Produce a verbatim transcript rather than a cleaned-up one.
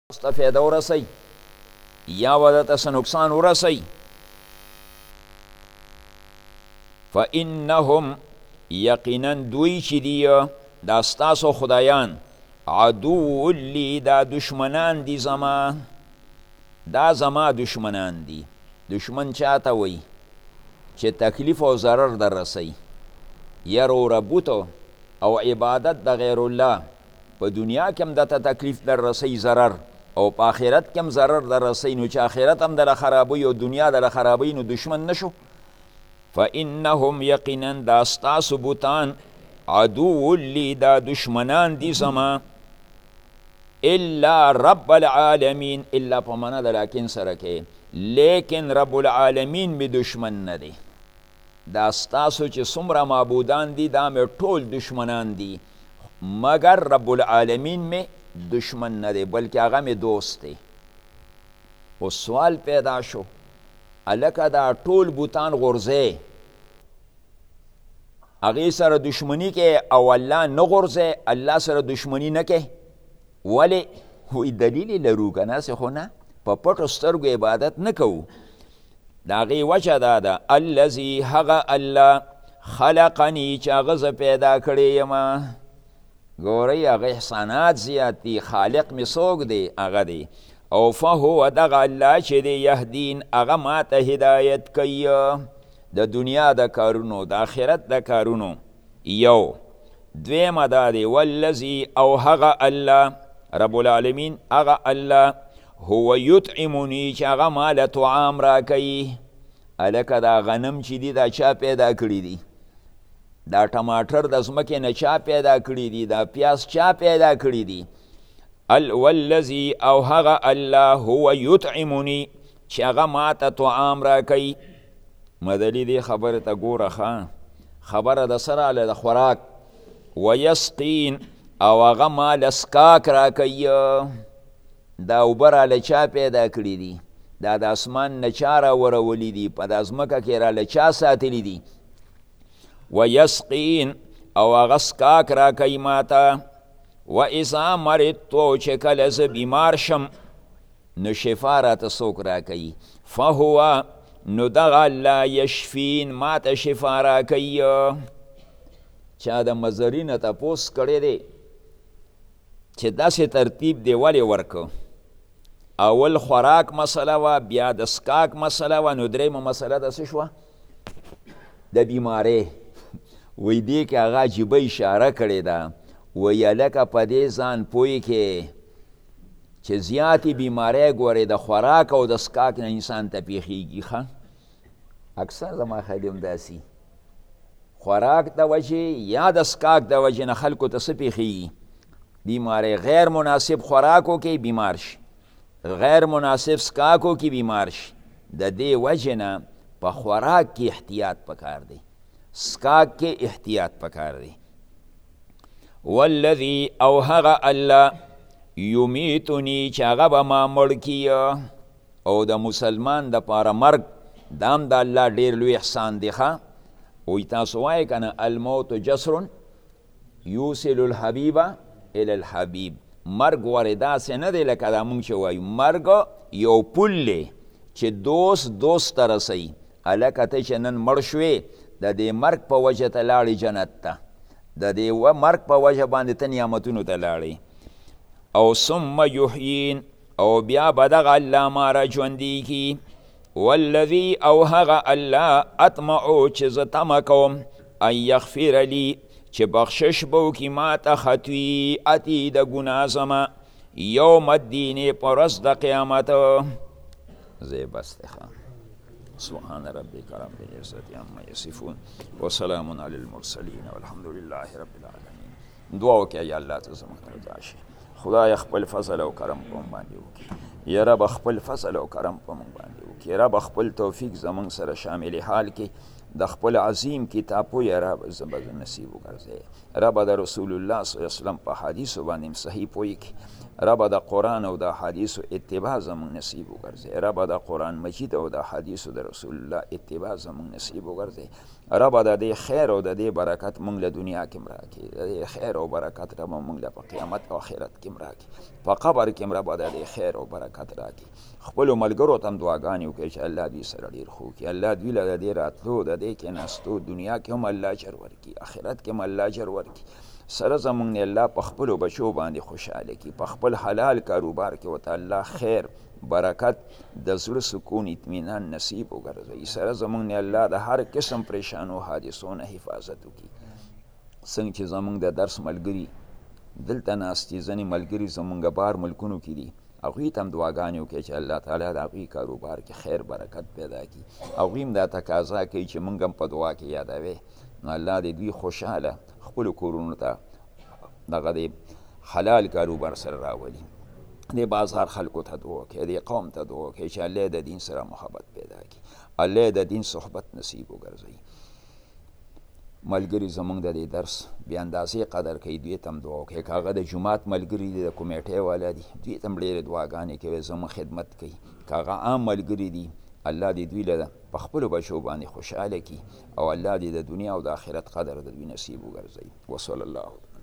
ته فایده ورسوي یا به درته څه نقصان ورسوي. فانهم یقینا دوی چې دي دا ستاسو خدایان عدو لی دا دشمنان دي زما، دا زما دشمنان دي. دشمن چاته وی چې تکلیف او ضرر در رسوي. یرو ربوتو او عبادت د غیر الله په دنیا کې هم دته تکلیف در رسوي ضرر، او په آخرت کې هم ضرر در رسوي، نو چې آخرت هم در خرابوي او دنیا در خرابوي نو دشمن نشو. فانهم یقینا دا ستاسو بوتان عدو لی دا دشمنان دي زما، الا رب العالمین الا په معنا د لیکن سره کې، لیکن رب العالمین می دشمن نه دی. دا ستاسو چې څومره معبودان دي دا مې ټول دشمنان دي، مگر رب العالمین می دشمن نه دی بلکې هغه می دوست دی. او سوال پیدا شو الکه دا ټول بوتان غورځې هغې سره دشمني کې او الله نه غورځې، الله سره دشمني نه کې ولې؟ وی دلیل یې لرو که نه؟ خو نه، په پټو سترګو عبادت نه کوو. د هغې وجه دا ده الذي هغه الله خلقني چې هغه زه پیدا کړی یم. ګورئ هغه احسانات زیات دي، خالق مې څوک دی؟ هغه دی. او فهو دغه الله چې دی یهدین هغه ما ته هدایت کوي د دنیا د کارونو د آخرت د کارونو. یو دویمه دا دی والذي او هغه الله رب العالمین هغه الله هو یطعمنی چې هغه ما له طعام راکوي. هلکه دا غنم چې دي دا چا پیدا کړي دي؟ دا ټماټر د ځمکې نه چا پیدا کړي دي؟ دا پیاز چا پیدا کړي دي؟ والذي او هغه الله هو یطعمنی چې هغه ما ته طعام راکوي. مدلي دې خبره ته ګوره ښه، خبره د څه راغله؟ د خوراک. ویسقین او هغه ما له څښاک راکوي. دا اوبه راله چا پیدا کړي دي؟ دا د اسمان نه چا راورولي دي؟ په دا ځمکه کې راله چا ساتلي دي؟ ویسقین او هغه څښاک راکوي ما ته. و اذا مرضتو چې کله زه بیمار شم نو شفا راته څوک راکوي؟ فهو نو دغه الله یشفین ما ته شفا راکوي. چا د مزري نه تپوس کړی دی چې داسې ترتیب دی ولې ورکو؟ اول خوراک مسله وه، بیا د څښاک مسله وه، نو درېیمه مسله د څه شوه؟ د بیمارۍ. وی دې کې هغه عجیبه اشاره کړې ده، وی هلکه په دې ځان پوی کې چې زیاتې بیمارۍ ګورې د خوراک او د څښاک نه انسان ته پیښیږي. ښه اکثر زما خیال هم داسې خوراک د وجې یا د څښاک د وجې نه خلکو ته څه پیښیږي؟ بیمارۍ. غیر مناسب خوراکو کې بیمار شي، غیر مناسب څښاکو کې بیمار شي. د دې وجې نه په خوراک کې احتیاط پکار دی، څښاک کې احتیاط پکار دی. والذي او هغه الله یمیتنی چې هغه به ما مړ کیه. او د مسلمان د پاره مرګ دا هم د الله ډېر لوی احسان دی. ښه وایي تاسو وایئ که نه الموت جسر یوصل الحبیب الی الحبیب. مرګ ورې داسې نه دی لکه دا مونږ چې وایو. مرګ یو پل دی چې دوست دوست ته رسوي. هلکه ته چې نن مړ شوې د دې مرګ په وجه ته لاړې جنت ته، د دې مرګ په وجه باندې ته نعمتونو ته لاړې. او ثم یحیین او بیا به دغه الله ما را ژوندي کي. والذي او هغه الله اطمعو چې زه تمه کوم ان یغفر لی چې بخشش به وکړي ما ته خطیئتي د ګناه زما یوم الدین په ورځ د قیامت. زه بس دی ښه. سبحان ربك رب العزة عما يصفون وسلام على المرسلين والحمد لله رب العالمين. دعا وکړه یا الله ته زموږ رضا شي. خدای خپل فضل او کرم په موږ باندې وکړي. یا رب خپل فضل او کرم په موږ باندې وکړي. یا رب خپل توفیق زموږ سره شامل حال کې د خپل عظیم کتاب پوی رب زبر نصیب وګرځي. رب د رسول الله صلی الله علیه وسلم په حدیث باندې صحیح پوی کې رب د قرآن او د حدیثو اتباع زمونږ نصیب وګرځي. رب د قرآن مجید او د حدیثو د رسول الله اتباع زمونږ نصیب وګرځي. رب د دې خیر او د دې برکت مونږ له دنیا کې راکړي. د دې خیر او برکت رب مونږ له په قیامت او آخرت کې راکړي. په قبر کې رب د دې خیر او برکت راکړي. خپلو ملګرو ته هم دعاګانې وکړي چې الله دوی سره ډېر ښه وکړي. الله دوی له د دې راتلو د دې کېناستو دنیا کې هم الله اجر ورکړي، آخرت کې هم الله اجر ورکړي. سره زمونږ نه الله په خپلو بچو باندې خوشحاله کړي، په خپل حلال کاروبار کې ورته الله خیر برکت د زړه سکون اطمینان نصیب وګرځوي. سره زمونږ نه الله د هر قسم پریشانو حادثو نه حفاظت وکړي. څنګه چې زمونږ د درس ملګري دلته ناست دي، ځینې ملګري زمونږ بار ملکونو کې دي، هغوی ته هم دعاګانې وکړي چې الله تعالی د هغوی کاروبار کې خیر برکت پیدا کړي. هغوی هم دا تقاضا کوي چې موږ هم په دعا کې یادوي. نو الله دې دوی خوشحاله خپلو کورونو ته دغه د حلال کاروبار سره راولي. دې بازار خلکو ته دعا کوي، دې قوم ته دعا کوي چې الله د دین سره محبت پیدا کړي، الله د دین صحبت نصیب وګرځوي. ملګري زمونږ د دې درس بې اندازې قدر کوي، دوی ته هم دعا کوي. که هغه د جومات ملګري دي، د کمیټې والا دي، دوی ته هم ډېرې دعاګانې کوي، زموږ خدمت کوي. که هغه عام ملګري دي، الله دې دوی له په خپلو بچو باندې خوشحاله کړي او الله دې د دنیا او د آخرت قدر د دوی نصیب وګرځوي. وصلی الله